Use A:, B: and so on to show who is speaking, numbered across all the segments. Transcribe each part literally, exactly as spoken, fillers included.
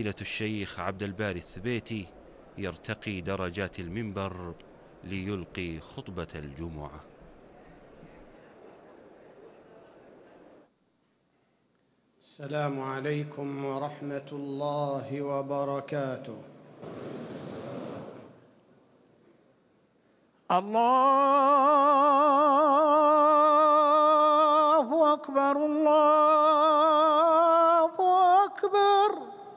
A: الشيخ عبد الباري الثبيتي يرتقي درجات المنبر ليلقي خطبة الجمعة.
B: السلام عليكم ورحمة الله وبركاته.
C: الله أكبر الله أكبر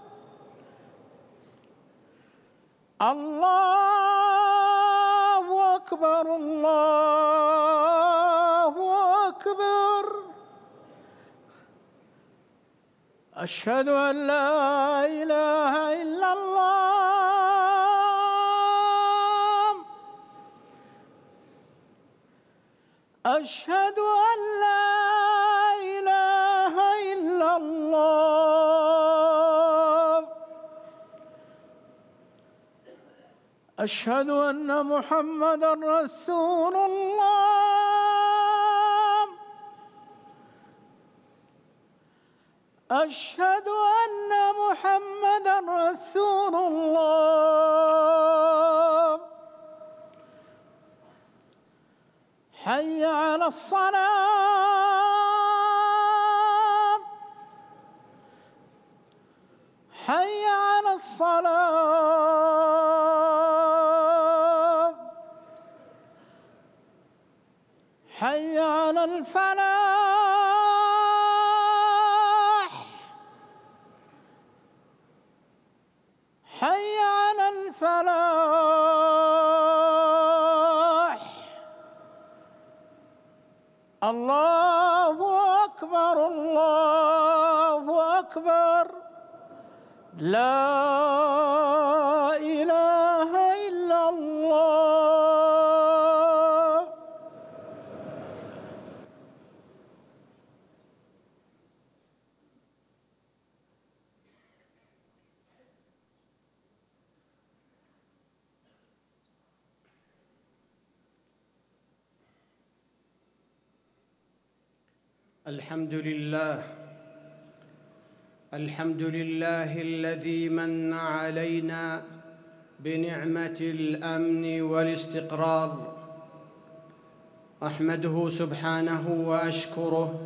C: الله أكبر الله أكبر. أشهد أن لا إله إلا الله. أشهد أن لا إله إلا الله. أشهد أن محمدًا رسول الله. أشهد أن محمدًا رسول الله. حي على الصلاة. حي على الصلاة. حي على الفلاح. حي على الفلاح. الله أكبر الله أكبر. لا إله إلا الله.
B: الحمد لله الحمد لله الذي من علينا بنعمة الأمن والاستقرار. أحمده سبحانه وأشكره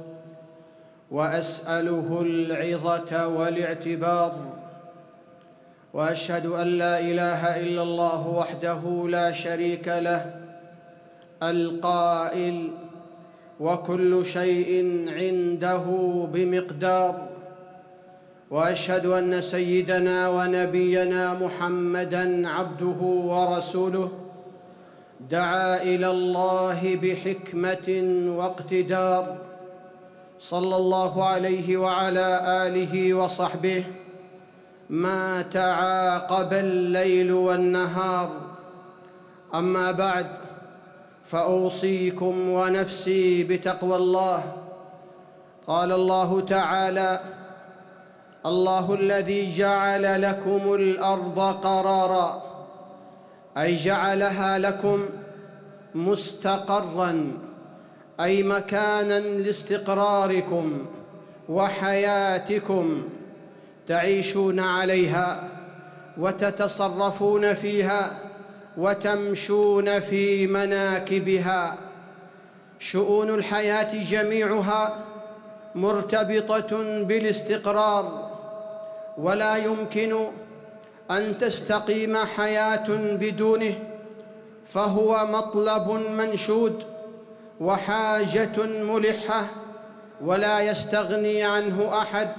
B: وأسأله العظة والاعتبار، وأشهد أن لا إله إلا الله وحده لا شريك له القائل: وكل شيء عنده بمقدار. وأشهد أن سيدنا ونبينا محمدًا عبده ورسوله دعا إلى الله بحكمة واقتدار، صلى الله عليه وعلى آله وصحبه ما تعاقب الليل والنهار. أما بعد، فأوصيكم ونفسي بتقوى الله. قال الله تعالى: الله الذي جعل لكم الأرض قرارا، أي جعلها لكم مستقراً، أي مكاناً لاستقراركم وحياتكم، تعيشون عليها وتتصرفون فيها وتمشون في مناكبها. شؤون الحياة جميعها مرتبطة بالاستقرار، ولا يمكن أن تستقيم حياة بدونه، فهو مطلب منشود وحاجة ملحة ولا يستغني عنه أحد.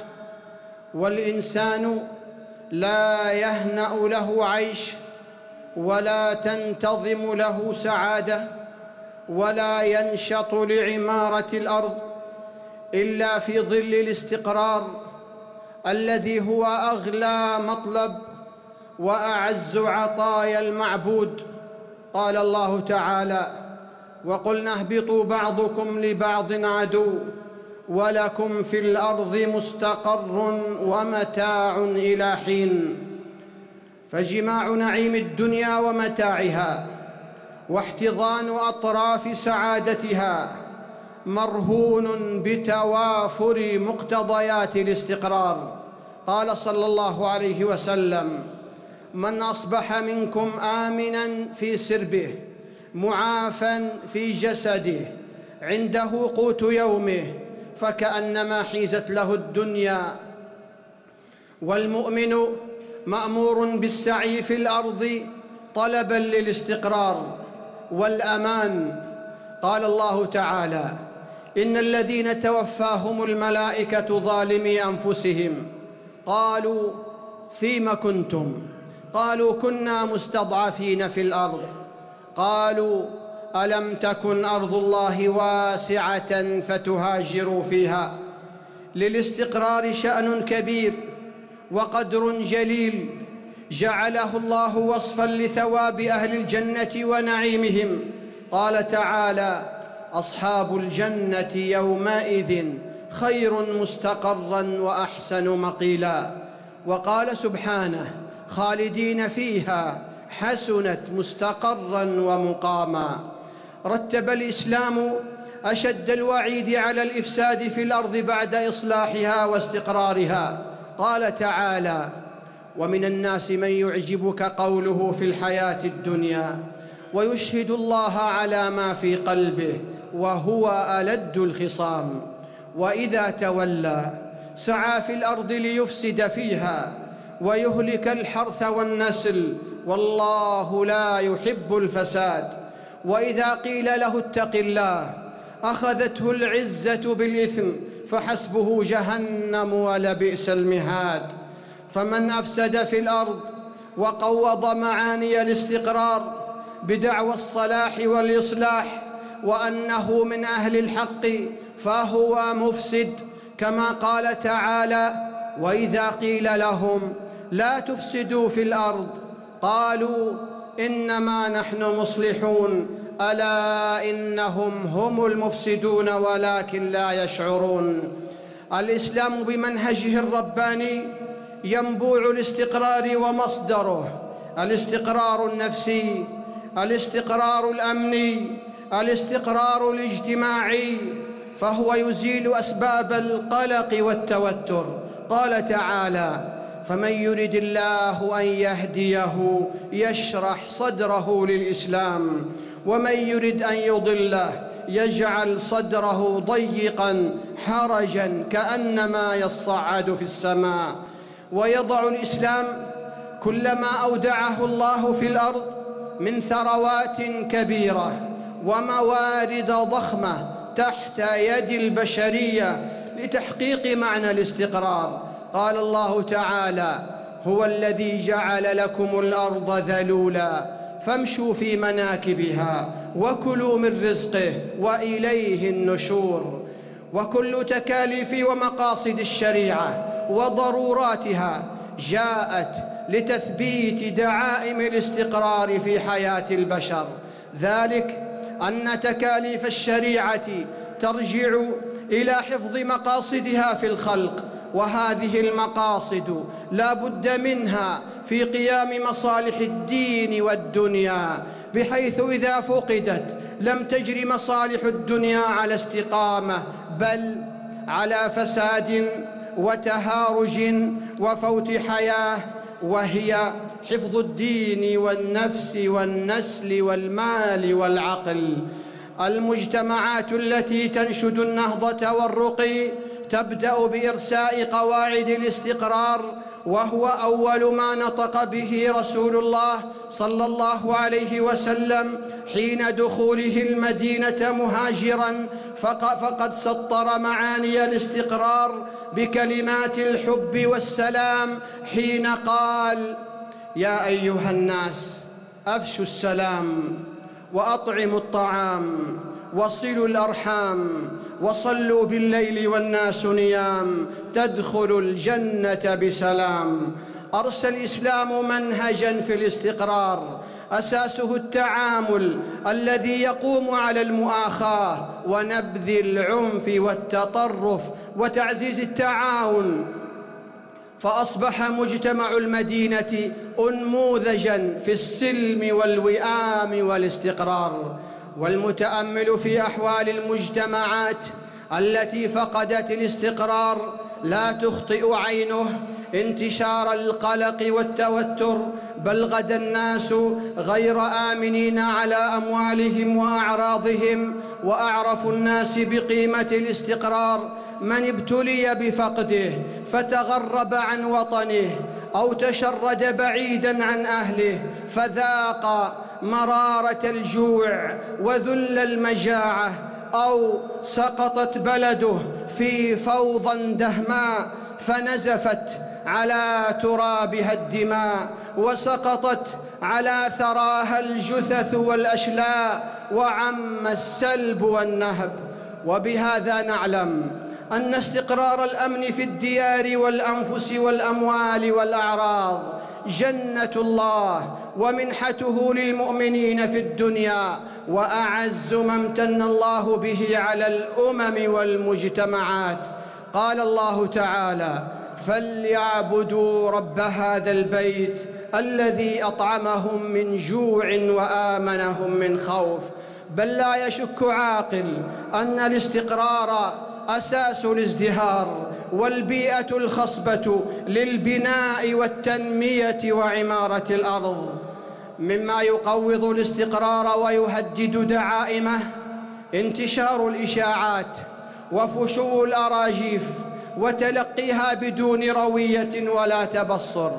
B: والإنسان لا يهنأ له عيش، ولا تنتظم له سعادة، ولا ينشط لعمارة الأرض إلا في ظل الاستقرار الذي هو أغلى مطلب وأعز عطايا المعبود. قال الله تعالى: وقلنا اهبطوا بعضكم لبعض عدو ولكم في الأرض مستقر ومتاع إلى حين. فجماع نعيم الدنيا ومتاعها واحتضان أطراف سعادتها مرهون بتوافر مقتضيات الاستقرار. قال صلى الله عليه وسلم: من أصبح منكم آمناً في سربه معافاً في جسده عنده قوت يومه فكأنما حيزت له الدنيا. والمؤمن مأمور بالسعي في الأرض طلباً للاستقرار والأمان. قال الله تعالى: إن الذين توفاهم الملائكة ظالمي أنفسهم قالوا فيم كنتم؟ قالوا كنا مستضعفين في الأرض. قالوا ألم تكن أرض الله واسعة فتهاجروا فيها. للاستقرار شأن كبير وقدر جليل جعله الله وصفاً لثواب أهل الجنة ونعيمهم. قال تعالى: أصحاب الجنة يومئذ خير مستقراً وأحسن مقيلاً. وقال سبحانه: خالدين فيها حسنت مستقراً ومقاما. رتب الإسلام أشد الوعيد على الإفساد في الأرض بعد إصلاحها واستقرارها. قال تعالى: ومن الناس من يعجبك قوله في الحياة الدنيا ويشهد الله على ما في قلبه وهو ألد الخصام. وإذا تولى سعى في الأرض ليفسد فيها ويهلك الحرث والنسل والله لا يحب الفساد. وإذا قيل له اتق الله أخذته العزة بالإثم فحسبه جهنم ولبئس المهاد. فمن أفسد في الأرض وقوض معاني الاستقرار بدعوى الصلاح والإصلاح وأنه من أهل الحق فهو مفسد، كما قال تعالى: وإذا قيل لهم لا تفسدوا في الأرض قالوا إنما نحن مصلحون ألا إنهم هم المفسدون ولكن لا يشعرون. الإسلام بمنهجه الرباني ينبوع الاستقرار ومصدره الاستقرار النفسي، الاستقرار الأمني، الاستقرار الاجتماعي، فهو يزيل أسباب القلق والتوتر. قال تعالى: فمن يرد الله أن يهديه يشرح صدره للإسلام ومن يرد أن يضله يجعل صدره ضيقاً حرجاً كأنما يصعد في السماء. ويضع الإسلام كل ما أودعه الله في الأرض من ثروات كبيرة وموارد ضخمة تحت يد البشرية لتحقيق معنى الاستقرار. قال الله تعالى: هو الذي جعل لكم الأرض ذلولا فامشوا في مناكبها وكلوا من رزقه وإليه النشور. وكل تكاليف ومقاصد الشريعة وضروراتها جاءت لتثبيت دعائم الاستقرار في حياة البشر. ذلك أن تكاليف الشريعة ترجع إلى حفظ مقاصدها في الخلق، وهذه المقاصد لا بد منها في قيام مصالح الدين والدنيا، بحيث إذا فقدت لم تجر مصالح الدنيا على استقامة بل على فساد وتهارج وفوت حياة، وهي حفظ الدين والنفس والنسل والمال والعقل. المجتمعات التي تنشد النهضة والرقي تبدأ بإرساء قواعد الاستقرار، وهو أول ما نطق به رسول الله صلى الله عليه وسلم حين دخوله المدينة مهاجراً، فقد سطر معاني الاستقرار بكلمات الحب والسلام حين قال: يا أيها الناس أفشوا السلام وأطعموا الطعام وصلوا الأرحام وصلوا بالليل والناس نيام تدخلوا الجنة بسلام. أرسى الإسلام منهجاً في الاستقرار أساسه التعامل الذي يقوم على المؤاخاة ونبذ العنف والتطرف وتعزيز التعاون، فأصبح مجتمع المدينة أنموذجاً في السلم والوئام والاستقرار. والمتأمل في أحوال المجتمعات التي فقدت الاستقرار لا تخطئ عينه انتشار القلق والتوتر، بل غدا الناس غير آمنين على أموالهم وأعراضهم. وأعرف الناس بقيمة الاستقرار من ابتلي بفقده فتغرب عن وطنه أو تشرد بعيداً عن أهله فذاق مرارة الجوع وذل المجاعة، أو سقطت بلده في فوضى دهماء فنزفت على ترابها الدماء، وسقطت على ثراها الجثث والأشلاء، وعم السلب والنهب. وبهذا نعلم أن استقرار الأمن في الديار والأنفس والأموال والأعراض جنة الله ومنحته للمؤمنين في الدنيا، وأعز ما امتن الله به على الأمم والمجتمعات. قال الله تعالى: فليعبدوا رب هذا البيت الذي أطعمهم من جوع وآمنهم من خوف. بل لا يشك عاقل أن الاستقرار أساس الازدهار والبيئة الخصبة للبناء والتنمية وعمارة الأرض. مما يقوض الاستقرار ويهدد دعائمه انتشار الإشاعات وفشو الأراجيف وتلقيها بدون روية ولا تبصر،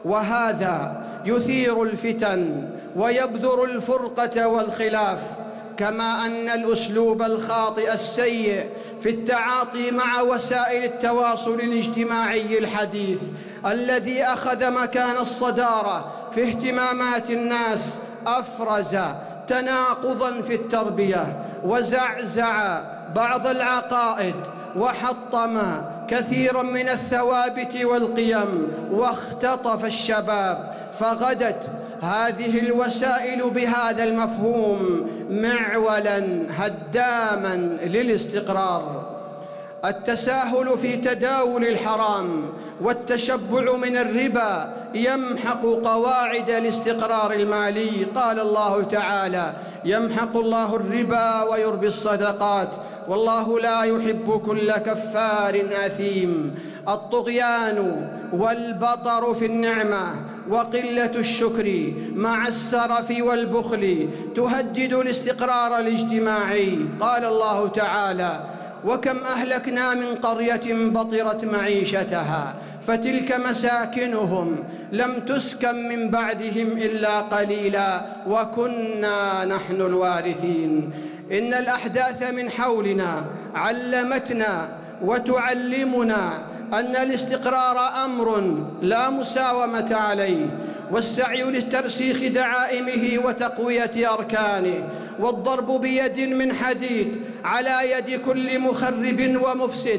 B: وهذا يثير الفتن ويبذر الفرقة والخلاف. كما أن الأسلوب الخاطئ السيء في التعاطي مع وسائل التواصل الاجتماعي الحديث الذي أخذ مكان الصدارة في اهتمامات الناس أفرز تناقضاً في التربية وزعزع بعض العقائد وحطم كثيراً من الثوابت والقيم واختطف الشباب، فغدت هذه الوسائل بهذا المفهوم معولاً هداماً للاستقرار. التساهل في تداول الحرام والتشبع من الربا يمحق قواعد الاستقرار المالي. قال الله تعالى: يمحق الله الربا ويربي الصدقات والله لا يحب كل كفار أثيم. الطغيان والبطر في النعمة وقلة الشكر مع السرف والبخل تهدد الاستقرار الاجتماعي. قال الله تعالى: وكم أهلكنا من قرية بطرت معيشتها فتلك مساكنهم لم تسكن من بعدهم إلا قليلا وكنا نحن الوارثين. إن الأحداث من حولنا علمتنا وتعلمنا أن الاستقرار أمر لا مساومة عليه، والسعي لترسيخ دعائمه وتقوية أركانه والضرب بيد من حديد على يد كل مخرب ومفسد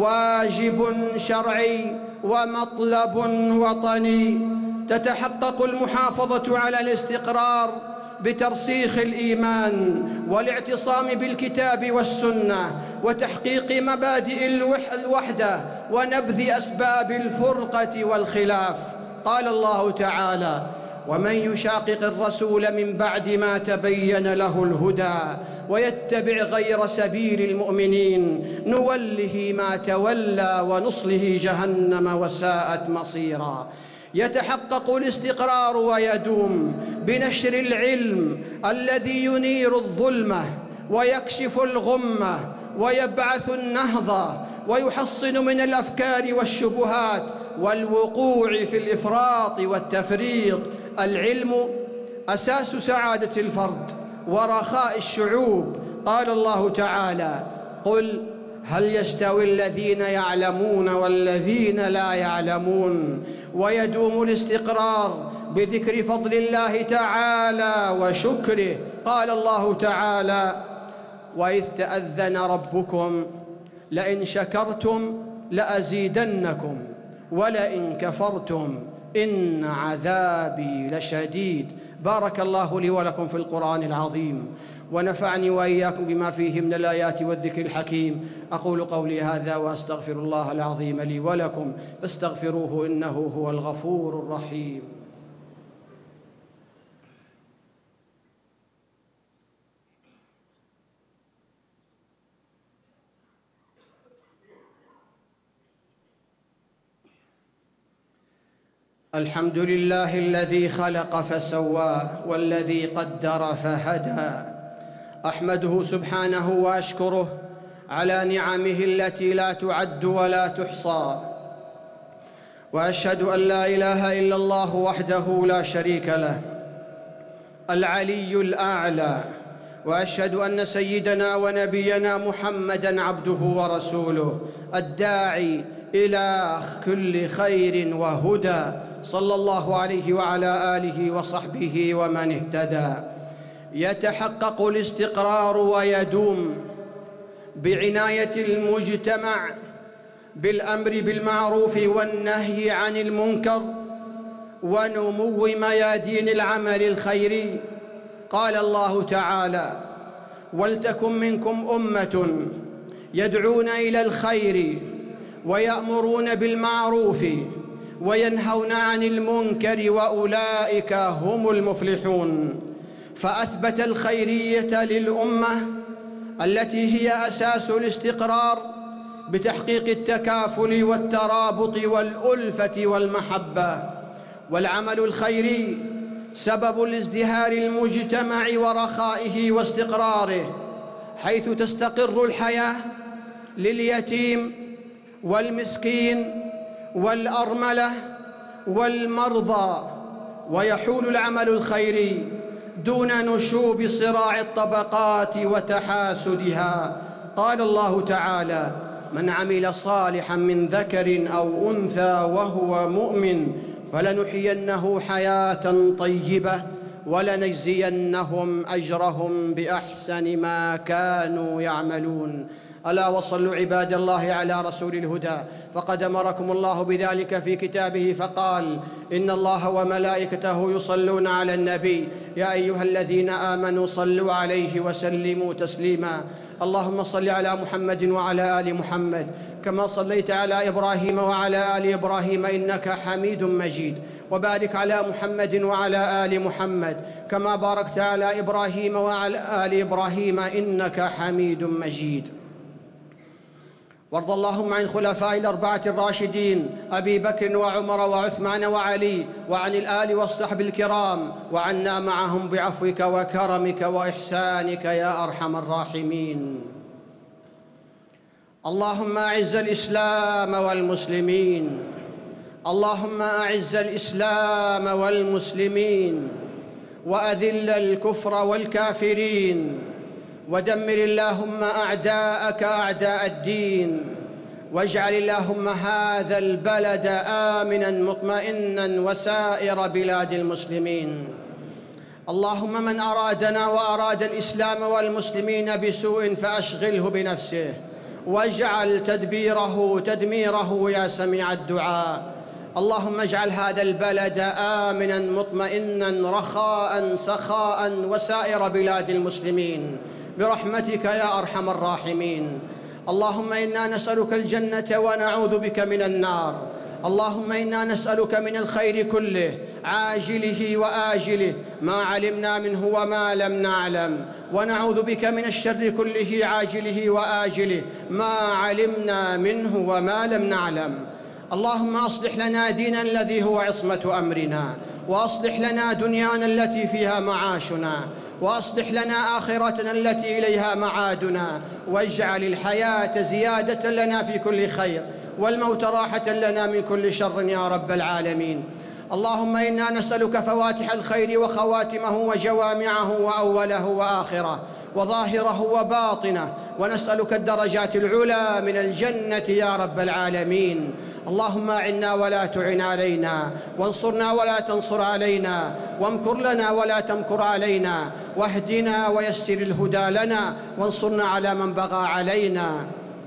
B: واجب شرعي ومطلب وطني. تتحقق المحافظة على الاستقرار بترسيخ الإيمان والاعتصام بالكتاب والسنة وتحقيق مبادئ الوحدة ونبذ أسباب الفرقة والخلاف. قال الله تعالى: ومن يشاقق الرسول من بعد ما تبين له الهدى ويتبع غير سبيل المؤمنين نوله ما تولى ونصله جهنم وساءت مصيرا. يتحقق الاستقرار ويدوم بنشر العلم الذي ينير الظلمة ويكشف الغمة ويبعث النهضة ويحصن من الأفكار والشبهات والوقوع في الإفراط والتفريط. العلم أساس سعادة الفرد ورخاء الشعوب. قال الله تعالى: قل هل يستوي الذين يعلمون والذين لا يعلمون. ويدوم الاستقرار بذكر فضل الله تعالى وشكره. قال الله تعالى: وإذ تأذن ربكم لئن شكرتم لأزيدنكم ولئن كفرتم إن عذابي لشديد. بارك الله لي ولكم في القرآن العظيم ونفعني وإياكم بما فيه من الآيات والذكر الحكيم. أقول قولي هذا وأستغفر الله العظيم لي ولكم فاستغفروه إنه هو الغفور الرحيم. الحمد لله الذي خلق فسوى والذي قدر فهدى. أحمده سبحانه وأشكره على نعمه التي لا تعد ولا تحصى، وأشهد أن لا إله إلا الله وحده لا شريك له العلي الأعلى، وأشهد أن سيدنا ونبينا محمدًا عبده ورسوله الداعي إلى كل خير وهدى، صلى الله عليه وعلى آله وصحبه ومن اهتدى. يتحقق الاستقرار ويدوم بعناية المجتمع بالأمر بالمعروف والنهي عن المنكر ونمو ميادين العمل الخيري. قال الله تعالى: ولتكن منكم أمة يدعون إلى الخير ويأمرون بالمعروف وينهون عن المنكر وأولئك هم المفلحون. فأثبت الخيرية للأمة التي هي أساس الاستقرار بتحقيق التكافل والترابط والألفة والمحبة. والعمل الخيري سبب لازدهار المجتمع ورخائه واستقراره، حيث تستقر الحياة لليتيم والمسكين والأرملة والمرضى، ويحول العمل الخيري دون نشوب صراع الطبقات وتحاسدها. قال الله تعالى: من عمل صالحاً من ذكر أو أنثى وهو مؤمن فلنحيينه حياة طيبة ولنجزينهم أجرهم بأحسن ما كانوا يعملون. ألا وصلوا عباد الله على رسول الهدى، فقد أمركم الله بذلك في كتابه فقال: إن الله وملائكته يصلون على النبي يا أيها الذين آمنوا صلوا عليه وسلموا تسليما. اللهم صل على محمد وعلى آل محمد كما صليت على إبراهيم وعلى آل إبراهيم إنك حميد مجيد، وبارك على محمد وعلى آل محمد كما باركت على إبراهيم وعلى آل إبراهيم إنك حميد مجيد. وارض اللهم عن الخلفاء الأربعة الراشدين أبي بكر وعمر وعثمان وعلي، وعن الآل والصحب الكرام، وعنا معهم بعفوك وكرمك وإحسانك يا أرحم الراحمين. اللهم أعز الإسلام والمسلمين، اللهم أعز الإسلام والمسلمين، وأذل الكفر والكافرين، ودمر اللهم أعداءك أعداء الدين، واجعل اللهم هذا البلد آمناً مطمئناً وسائر بلاد المسلمين. اللهم من أرادنا وأراد الإسلام والمسلمين بسوء فأشغله بنفسه، واجعل تدبيره تدميره يا سميع الدعاء. اللهم اجعل هذا البلد آمناً مطمئناً رخاء سخاء وسائر بلاد المسلمين برحمتك يا أرحم الراحمين. اللهم إنا نسألك الجنة ونعوذ بك من النار. اللهم إنا نسألك من الخير كله عاجله وآجله ما علمنا منه وما لم نعلم، ونعوذ بك من الشر كله عاجله وآجله ما علمنا منه وما لم نعلم. اللهم أصلح لنا ديننا الذي هو عصمة أمرنا، وأصلح لنا دنيانا التي فيها معاشنا، وأصلح لنا آخرتنا التي إليها معادنا، واجعل الحياة زيادة لنا في كل خير والموت راحة لنا من كل شر يا رب العالمين. اللهم إنا نسألك فواتح الخير وخواتمه وجوامعه وأوله وآخره وظاهره وباطنه، ونسألك الدرجات العلى من الجنة يا رب العالمين. اللهم أعنا ولا تعن علينا، وانصرنا ولا تنصر علينا، وامكر لنا ولا تمكر علينا، واهدنا ويسر الهدى لنا، وانصرنا على من بغى علينا.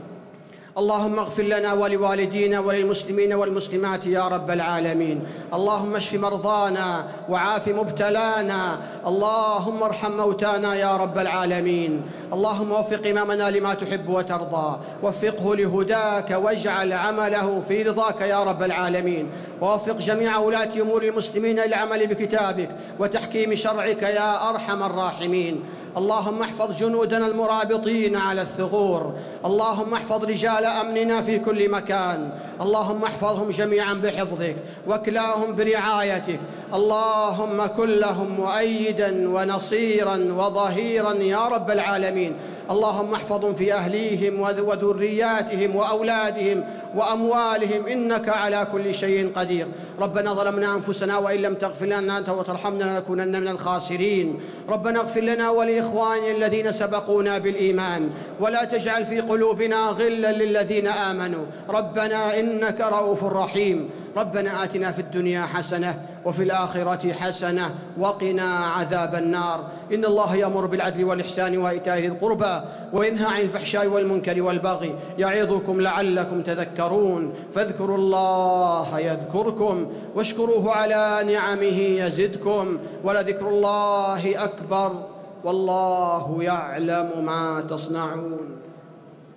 B: اللهم اغفر لنا ولوالدينا وللمسلمين والمسلمات يا رب العالمين. اللهم اشف مرضانا وعاف مبتلانا، اللهم ارحم موتانا يا رب العالمين. اللهم وفق إمامنا لما تحب وترضى، وفقه لهداك، واجعل عمله في رضاك يا رب العالمين. ووفق جميع ولاة أمور المسلمين للعمل بكتابك وتحكيم شرعك يا أرحم الراحمين. اللهم احفظ جنودنا المرابطين على الثغور، اللهم احفظ رجال أمننا في كل مكان، اللهم احفظهم جميعا بحفظك واكلاهم برعايتك، اللهم كن لهم مؤيدا ونصيرا وظهيرا يا رب العالمين. اللهم احفظهم في أهليهم وذرياتهم وأولادهم وأموالهم، إنك على كل شيء قدير. ربنا ظلمنا أنفسنا وإن لم تغفر لنا أنت وترحمنا لنكونن من الخاسرين. ربنا اغفر لنا ولإخواننا الذين سبقونا بالإيمان، ولا تجعل في قلوبنا غلا للذين آمنوا، ربنا إنك رؤوف رحيم. ربنا آتنا في الدنيا حسنة وفي الآخرة حسنة وقنا عذاب النار. إن الله يأمر بالعدل والإحسان وإيتاء ذي القربى وينهى عن الفحشاء والمنكر والبغي يعظكم لعلكم تذكرون. فاذكروا الله يذكركم واشكروه على نعمه يزدكم، ولذكر الله أكبر والله يعلم ما تصنعون.